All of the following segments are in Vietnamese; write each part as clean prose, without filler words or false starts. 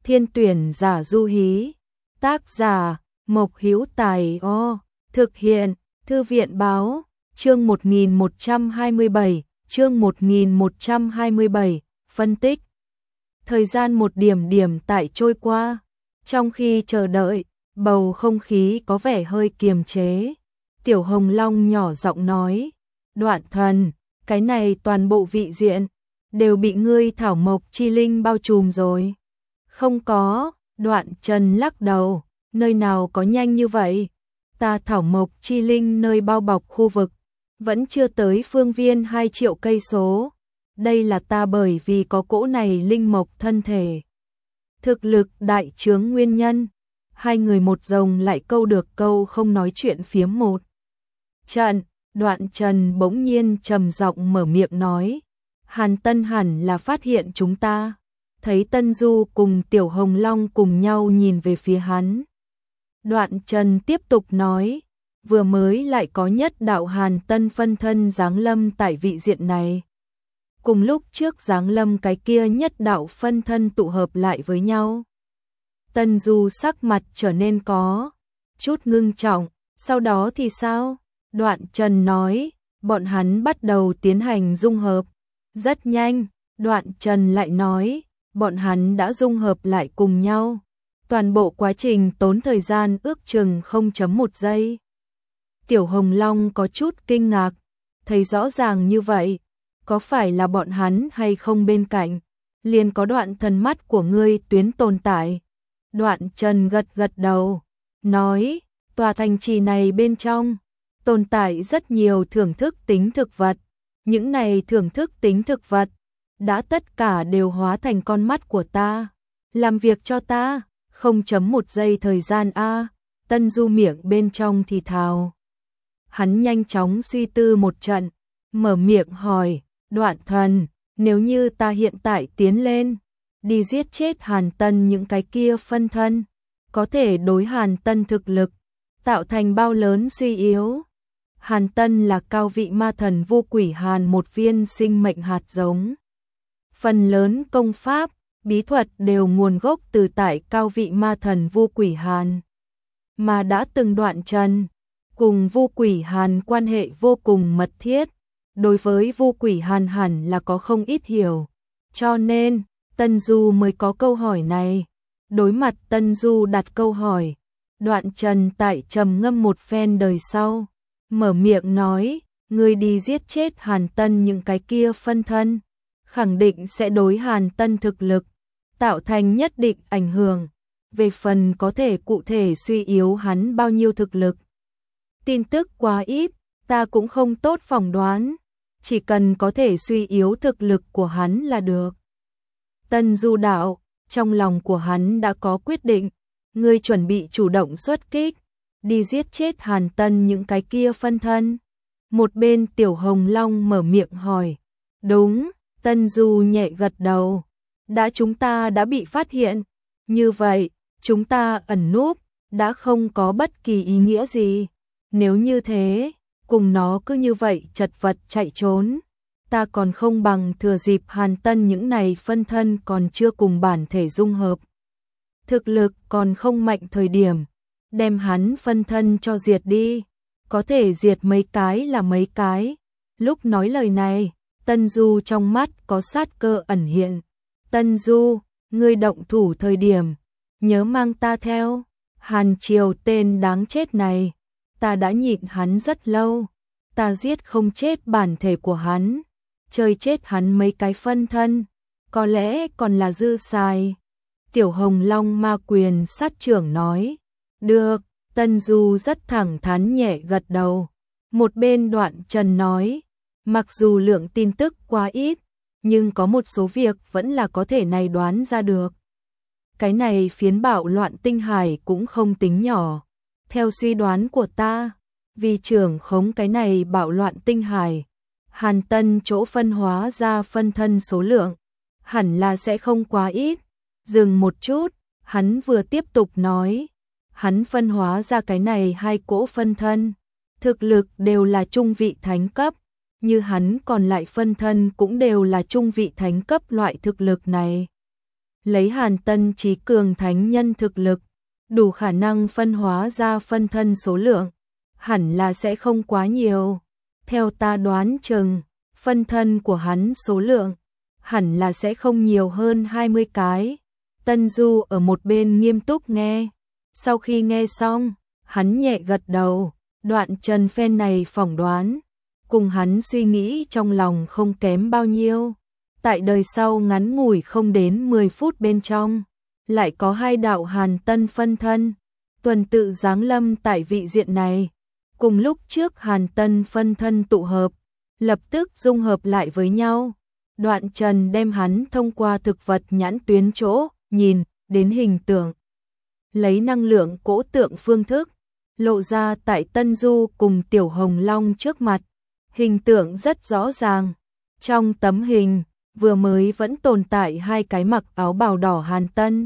Thiên tuyển giả du hí. Tác giả Mộc Hữu Tài. Thực hiện Thư viện báo. Chương 1127. Chương 1127. Phân tích. Thời gian một điểm điểm tại trôi qua. Trong khi chờ đợi, bầu không khí có vẻ hơi kiềm chế. Tiểu Hồng Long nhỏ giọng nói, Đoạn Thần, cái này toàn bộ vị diện đều bị ngươi thảo mộc chi linh bao trùm rồi. Không có, Đoạn Trần lắc đầu, nơi nào có nhanh như vậy. Ta thảo mộc chi linh nơi bao bọc khu vực vẫn chưa tới phương viên 2 triệu cây số. Đây là ta bởi vì có cỗ này linh mộc thân thể. Thực lực đại chướng nguyên nhân. Hai người một rồng lại câu được câu không nói chuyện phiếm một trận. Đoạn Trần bỗng nhiên trầm giọng mở miệng nói, Hàn Tân hẳn là phát hiện chúng ta. Thấy Tân Du cùng Tiểu Hồng Long cùng nhau nhìn về phía hắn. Đoạn Trần tiếp tục nói, vừa mới lại có nhất đạo Hàn Tân phân thân giáng lâm tại vị diện này. Cùng lúc trước giáng lâm cái kia nhất đạo phân thân tụ hợp lại với nhau. Tân Du sắc mặt trở nên có chút ngưng trọng, sau đó thì sao? Đoạn Trần nói, bọn hắn bắt đầu tiến hành dung hợp. Rất nhanh, Đoạn Trần lại nói, bọn hắn đã dung hợp lại cùng nhau. Toàn bộ quá trình tốn thời gian ước chừng 0.1 giây. Tiểu Hồng Long có chút kinh ngạc, thấy rõ ràng như vậy, có phải là bọn hắn hay không bên cạnh, liền có đoạn thần mắt của ngươi tuyến tồn tại. Đoạn Trần gật gật đầu, nói, tòa thành trì này bên trong tồn tại rất nhiều thưởng thức tính thực vật. Những này thưởng thức tính thực vật đã tất cả đều hóa thành con mắt của ta, làm việc cho ta. 0.1 giây thời gian a. Tân Du miệng bên trong thì thào. Hắn nhanh chóng suy tư một trận, mở miệng hỏi, Đoạn Thần, nếu như ta hiện tại tiến lên, đi giết chết Hàn Tân những cái kia phân thân, có thể đối Hàn Tân thực lực tạo thành bao lớn suy yếu? Hàn Tân là cao vị ma thần vô quỷ Hàn một viên sinh mệnh hạt giống. Phần lớn công pháp, bí thuật đều nguồn gốc từ tại cao vị ma thần vô quỷ Hàn. Mà đã từng Đoạn Trần cùng vô quỷ Hàn quan hệ vô cùng mật thiết, đối với vô quỷ Hàn hẳn là có không ít hiểu. Cho nên, Tân Du mới có câu hỏi này. Đối mặt Tân Du đặt câu hỏi, Đoạn Trần tại trầm ngâm một phen đời sau, mở miệng nói, ngươi đi giết chết Hàn Tân những cái kia phân thân, khẳng định sẽ đối Hàn Tân thực lực tạo thành nhất định ảnh hưởng. Về phần có thể cụ thể suy yếu hắn bao nhiêu thực lực, tin tức quá ít, ta cũng không tốt phỏng đoán, chỉ cần có thể suy yếu thực lực của hắn là được. Tân Du đạo, trong lòng của hắn đã có quyết định, ngươi chuẩn bị chủ động xuất kích, đi giết chết Hàn Tân những cái kia phân thân. Một bên Tiểu Hồng Long mở miệng hỏi, đúng. Tân Du nhẹ gật đầu, chúng ta đã bị phát hiện, như vậy, chúng ta ẩn núp, đã không có bất kỳ ý nghĩa gì. Nếu như thế, cùng nó cứ như vậy chật vật chạy trốn, ta còn không bằng thừa dịp Hàn Tân những này phân thân còn chưa cùng bản thể dung hợp, thực lực còn không mạnh thời điểm, đem hắn phân thân cho diệt đi, có thể diệt mấy cái là mấy cái. Lúc nói lời này, Tân Du trong mắt có sát cơ ẩn hiện. Tân Du, ngươi động thủ thời điểm, nhớ mang ta theo. Hàn Triều tên đáng chết này, ta đã nhịn hắn rất lâu, ta giết không chết bản thể của hắn, chơi chết hắn mấy cái phân thân, có lẽ còn là dư xài. Tiểu Hồng Long ma quyền sát trưởng nói, được. Tân Du rất thẳng thắn nhẹ gật đầu. Một bên Đoạn Trần nói, mặc dù lượng tin tức quá ít, nhưng có một số việc vẫn là có thể này đoán ra được. Cái này phiến bạo loạn tinh hải cũng không tính nhỏ. Theo suy đoán của ta, vì trưởng khống cái này bạo loạn tinh hải, Hàn Tân chỗ phân hóa ra phân thân số lượng, hẳn là sẽ không quá ít. Dừng một chút, hắn vừa tiếp tục nói, hắn phân hóa ra cái này 2 cỗ phân thân, thực lực đều là trung vị thánh cấp, như hắn còn lại phân thân cũng đều là trung vị thánh cấp loại thực lực này. lấy Hàn Tân trí cường thánh nhân thực lực, đủ khả năng phân hóa ra phân thân số lượng, hẳn là sẽ không quá nhiều. Theo ta đoán chừng, phân thân của hắn số lượng, hẳn là sẽ không nhiều hơn 20 cái. Tân Du ở một bên nghiêm túc nghe. Sau khi nghe xong, hắn nhẹ gật đầu, Đoạn Trần phen này phỏng đoán, cùng hắn suy nghĩ trong lòng không kém bao nhiêu. Tại đời sau ngắn ngủi không đến 10 phút bên trong, lại có 2 đạo Hàn Tân phân thân, tuần tự giáng lâm tại vị diện này. Cùng lúc trước Hàn Tân phân thân tụ hợp, lập tức dung hợp lại với nhau. Đoạn Trần đem hắn thông qua thực vật nhãn tuyến chỗ, nhìn, đến hình tượng. Lấy năng lượng cỗ tượng phương thức, lộ ra tại Tân Du cùng Tiểu Hồng Long trước mặt. Hình tượng rất rõ ràng. Trong tấm hình, vừa mới vẫn tồn tại 2 cái mặc áo bào đỏ Hàn Tân.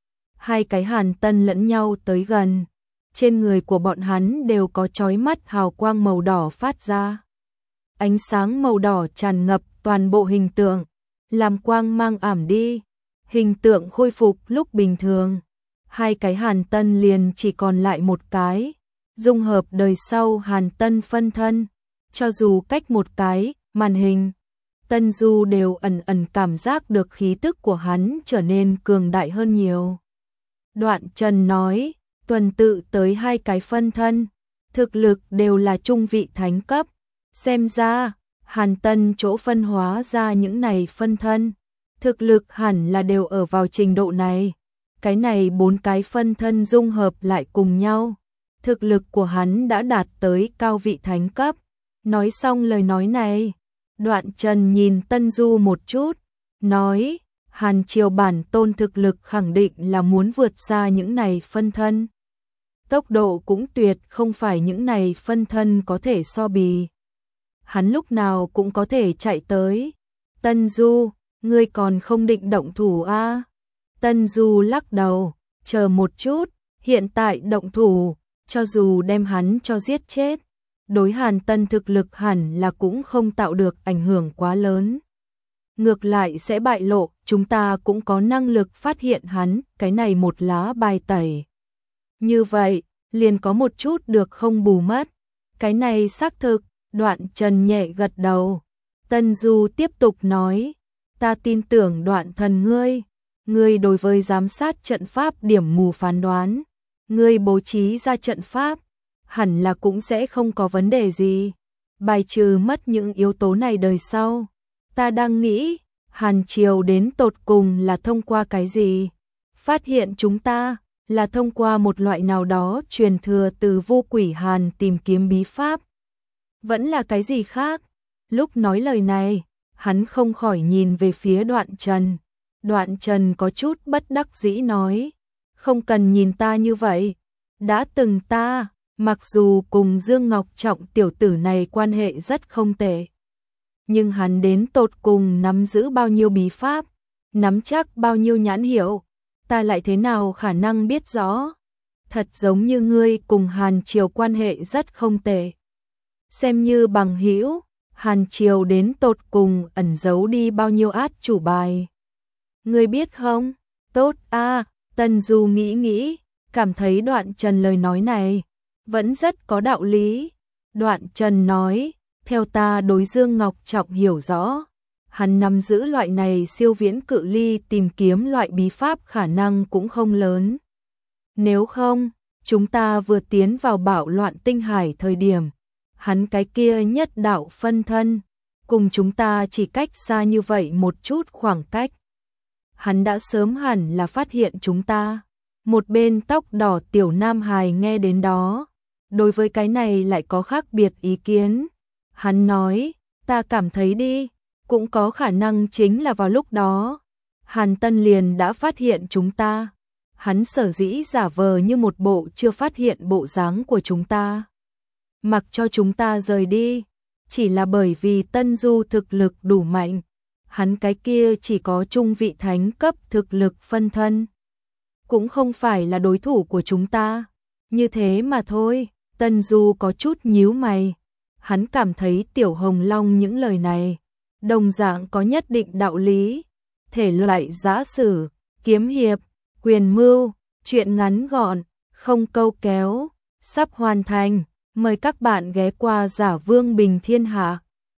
2 cái Hàn Tân lẫn nhau tới gần. Trên người của bọn hắn đều có chói mắt hào quang màu đỏ phát ra. Ánh sáng màu đỏ tràn ngập toàn bộ hình tượng, làm quang mang ảm đi. Hình tượng khôi phục lúc bình thường. 2 cái Hàn Tân liền chỉ còn lại 1 cái. Dung hợp đời sau Hàn Tân phân thân. Cho dù cách 1 cái, màn hình, Tân Du đều ẩn ẩn cảm giác được khí tức của hắn trở nên cường đại hơn nhiều. Đoạn Trần nói, tuần tự tới 2 cái phân thân, thực lực đều là trung vị thánh cấp. Xem ra, Hàn Tân chỗ phân hóa ra những này phân thân, thực lực hẳn là đều ở vào trình độ này. Cái này 4 cái phân thân dung hợp lại cùng nhau, thực lực của hắn đã đạt tới cao vị thánh cấp. Nói xong lời nói này, Đoạn Trần nhìn Tân Du một chút, nói, Hàn Triều bản tôn thực lực khẳng định là muốn vượt xa những này phân thân. Tốc độ cũng tuyệt không phải những này phân thân có thể so bì. Hắn lúc nào cũng có thể chạy tới. Tân Du, ngươi còn không định động thủ à? Tân Du lắc đầu, chờ một chút, hiện tại động thủ, cho dù đem hắn cho giết chết, đối Hàn Tân thực lực hẳn là cũng không tạo được ảnh hưởng quá lớn. Ngược lại sẽ bại lộ, chúng ta cũng có năng lực phát hiện hắn, cái này một lá bài tẩy. Như vậy, liền có một chút được không bù mất. Cái này xác thực. Đoạn Trần nhẹ gật đầu. Tân Du tiếp tục nói, ta tin tưởng Đoạn thần ngươi đối với giám sát trận pháp điểm mù phán đoán, ngươi bố trí ra trận pháp, hẳn là cũng sẽ không có vấn đề gì. Bài trừ mất những yếu tố này đời sau. Ta đang nghĩ, Hàn Triều đến tột cùng là thông qua cái gì? Phát hiện chúng ta là thông qua một loại nào đó truyền thừa từ vô quỷ Hàn tìm kiếm bí pháp. Vẫn là cái gì khác? Lúc nói lời này, hắn không khỏi nhìn về phía Đoạn Trần. Đoạn Trần có chút bất đắc dĩ nói, không cần nhìn ta như vậy. Đã từng ta, mặc dù cùng Dương Ngọc Trọng tiểu tử này quan hệ rất không tệ, nhưng hắn đến tột cùng nắm giữ bao nhiêu bí pháp, nắm chắc bao nhiêu nhãn hiệu, ta lại thế nào khả năng biết rõ? Thật giống như ngươi cùng Hàn Triều quan hệ rất không tệ. Xem như bằng hữu, Hàn Triều đến tột cùng ẩn giấu đi bao nhiêu át chủ bài. Ngươi biết không? Tốt a. Tân Du nghĩ, cảm thấy Đoạn Trần lời nói này vẫn rất có đạo lý. Đoạn Trần nói, theo ta đối Dương Ngọc Trọng hiểu rõ, hắn nắm giữ loại này siêu viễn cự ly tìm kiếm loại bí pháp khả năng cũng không lớn. Nếu không, chúng ta vừa tiến vào bạo loạn tinh hải thời điểm, hắn cái kia nhất đạo phân thân, cùng chúng ta chỉ cách xa như vậy một chút khoảng cách. Hắn đã sớm hẳn là phát hiện chúng ta. Một bên tóc đỏ tiểu nam hài nghe đến đó, đối với cái này lại có khác biệt ý kiến. Hắn nói, ta cảm thấy đi, cũng có khả năng chính là vào lúc đó, Hàn Tân liền đã phát hiện chúng ta. Hắn sở dĩ giả vờ như một bộ chưa phát hiện bộ dáng của chúng ta, mặc cho chúng ta rời đi, chỉ là bởi vì Tân Du thực lực đủ mạnh. Hắn cái kia chỉ có trung vị thánh cấp thực lực phân thân, cũng không phải là đối thủ của chúng ta. Như thế mà thôi. Tân Du có chút nhíu mày. Hắn cảm thấy Tiểu Hồng Long những lời này đồng dạng có nhất định đạo lý. Thể loại giả sử, kiếm hiệp, quyền mưu, truyện ngắn gọn, không câu kéo, sắp hoàn thành. Mời các bạn ghé qua Giả Vương Bình Thiên Hạ.